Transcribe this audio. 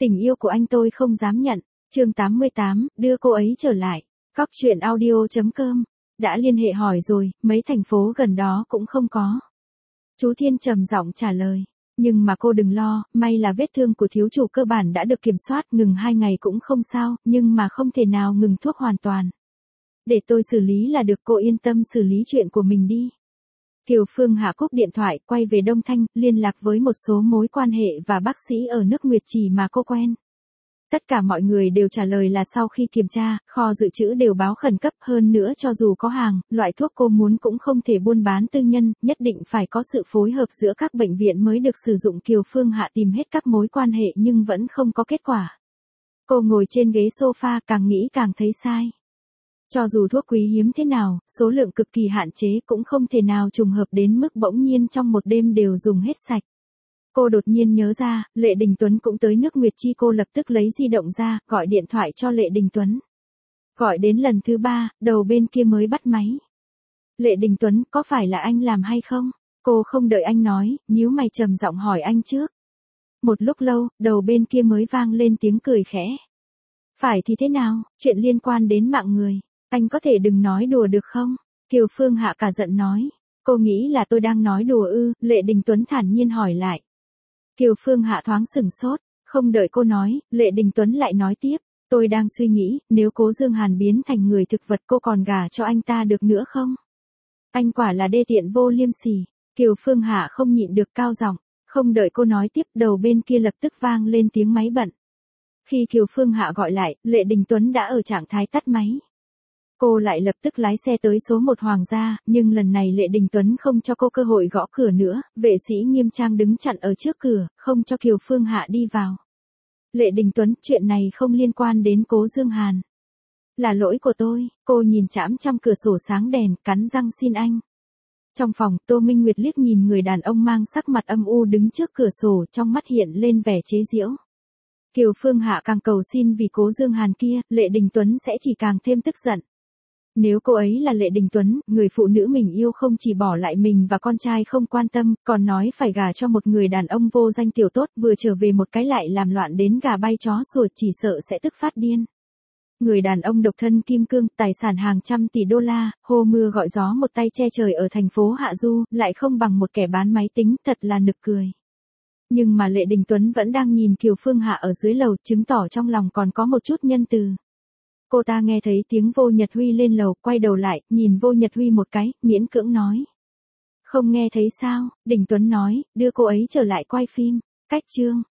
Tình yêu của anh tôi không dám nhận. Chương 88, đưa cô ấy trở lại. Cóc truyện audio.com. Đã liên hệ hỏi rồi, mấy thành phố gần đó cũng không có. Chú Thiên trầm giọng trả lời. Nhưng mà cô đừng lo, may là vết thương của thiếu chủ cơ bản đã được kiểm soát, ngừng 2 ngày cũng không sao, nhưng mà không thể nào ngừng thuốc hoàn toàn. Để tôi xử lý là được, cô yên tâm xử lý chuyện của mình đi. Kiều Phương Hạ cúp điện thoại, quay về Đông Thanh, liên lạc với một số mối quan hệ và bác sĩ ở nước Nguyệt Trì mà cô quen. Tất cả mọi người đều trả lời là sau khi kiểm tra, kho dự trữ đều báo khẩn cấp, hơn nữa cho dù có hàng, loại thuốc cô muốn cũng không thể buôn bán tư nhân, nhất định phải có sự phối hợp giữa các bệnh viện mới được sử dụng. Kiều Phương Hạ tìm hết các mối quan hệ nhưng vẫn không có kết quả. Cô ngồi trên ghế sofa, càng nghĩ càng thấy sai. Cho dù thuốc quý hiếm thế nào, số lượng cực kỳ hạn chế cũng không thể nào trùng hợp đến mức bỗng nhiên trong một đêm đều dùng hết sạch. Cô đột nhiên nhớ ra, Lệ Đình Tuấn cũng tới nước Nguyệt Chi, cô lập tức lấy di động ra, gọi điện thoại cho Lệ Đình Tuấn. Gọi đến lần thứ 3, đầu bên kia mới bắt máy. Lệ Đình Tuấn, có phải là anh làm hay không? Cô không đợi anh nói, nhíu mày trầm giọng hỏi anh trước. Một lúc lâu, đầu bên kia mới vang lên tiếng cười khẽ. Phải thì thế nào, chuyện liên quan đến mạng người. Anh có thể đừng nói đùa được không? Kiều Phương Hạ cả giận nói. Cô nghĩ là tôi đang nói đùa ư? Lệ Đình Tuấn thản nhiên hỏi lại. Kiều Phương Hạ thoáng sửng sốt, không đợi cô nói, Lệ Đình Tuấn lại nói tiếp. Tôi đang suy nghĩ, nếu Cố Dương Hàn biến thành người thực vật cô còn gả cho anh ta được nữa không? Anh quả là đê tiện vô liêm sỉ. Kiều Phương Hạ không nhịn được cao giọng, không đợi cô nói tiếp, đầu bên kia lập tức vang lên tiếng máy bận. Khi Kiều Phương Hạ gọi lại, Lệ Đình Tuấn đã ở trạng thái tắt máy. Cô lại lập tức lái xe tới số 1 Hoàng gia, nhưng lần này Lệ Đình Tuấn không cho cô cơ hội gõ cửa nữa, vệ sĩ nghiêm trang đứng chặn ở trước cửa, không cho Kiều Phương Hạ đi vào. Lệ Đình Tuấn, chuyện này không liên quan đến Cố Dương Hàn. Là lỗi của tôi, cô nhìn chạm trong cửa sổ sáng đèn, cắn răng xin anh. Trong phòng, Tô Minh Nguyệt liếc nhìn người đàn ông mang sắc mặt âm u đứng trước cửa sổ, trong mắt hiện lên vẻ chế giễu. Kiều Phương Hạ càng cầu xin vì Cố Dương Hàn kia, Lệ Đình Tuấn sẽ chỉ càng thêm tức giận. Nếu cô ấy là Lệ Đình Tuấn, người phụ nữ mình yêu không chỉ bỏ lại mình và con trai không quan tâm, còn nói phải gả cho một người đàn ông vô danh tiểu tốt, vừa trở về một cái lại làm loạn đến gà bay chó sủa, chỉ sợ sẽ tức phát điên. Người đàn ông độc thân kim cương, tài sản hàng trăm tỷ đô la, hô mưa gọi gió một tay che trời ở thành phố Hạ Du, lại không bằng một kẻ bán máy tính, thật là nực cười. Nhưng mà Lệ Đình Tuấn vẫn đang nhìn Kiều Phương Hạ ở dưới lầu, chứng tỏ trong lòng còn có một chút nhân từ. Cô ta nghe thấy tiếng Vô Nhật Huy lên lầu, quay đầu lại, nhìn Vô Nhật Huy một cái, miễn cưỡng nói. Không nghe thấy sao? Đình Tuấn nói, đưa cô ấy trở lại quay phim. Cách chương.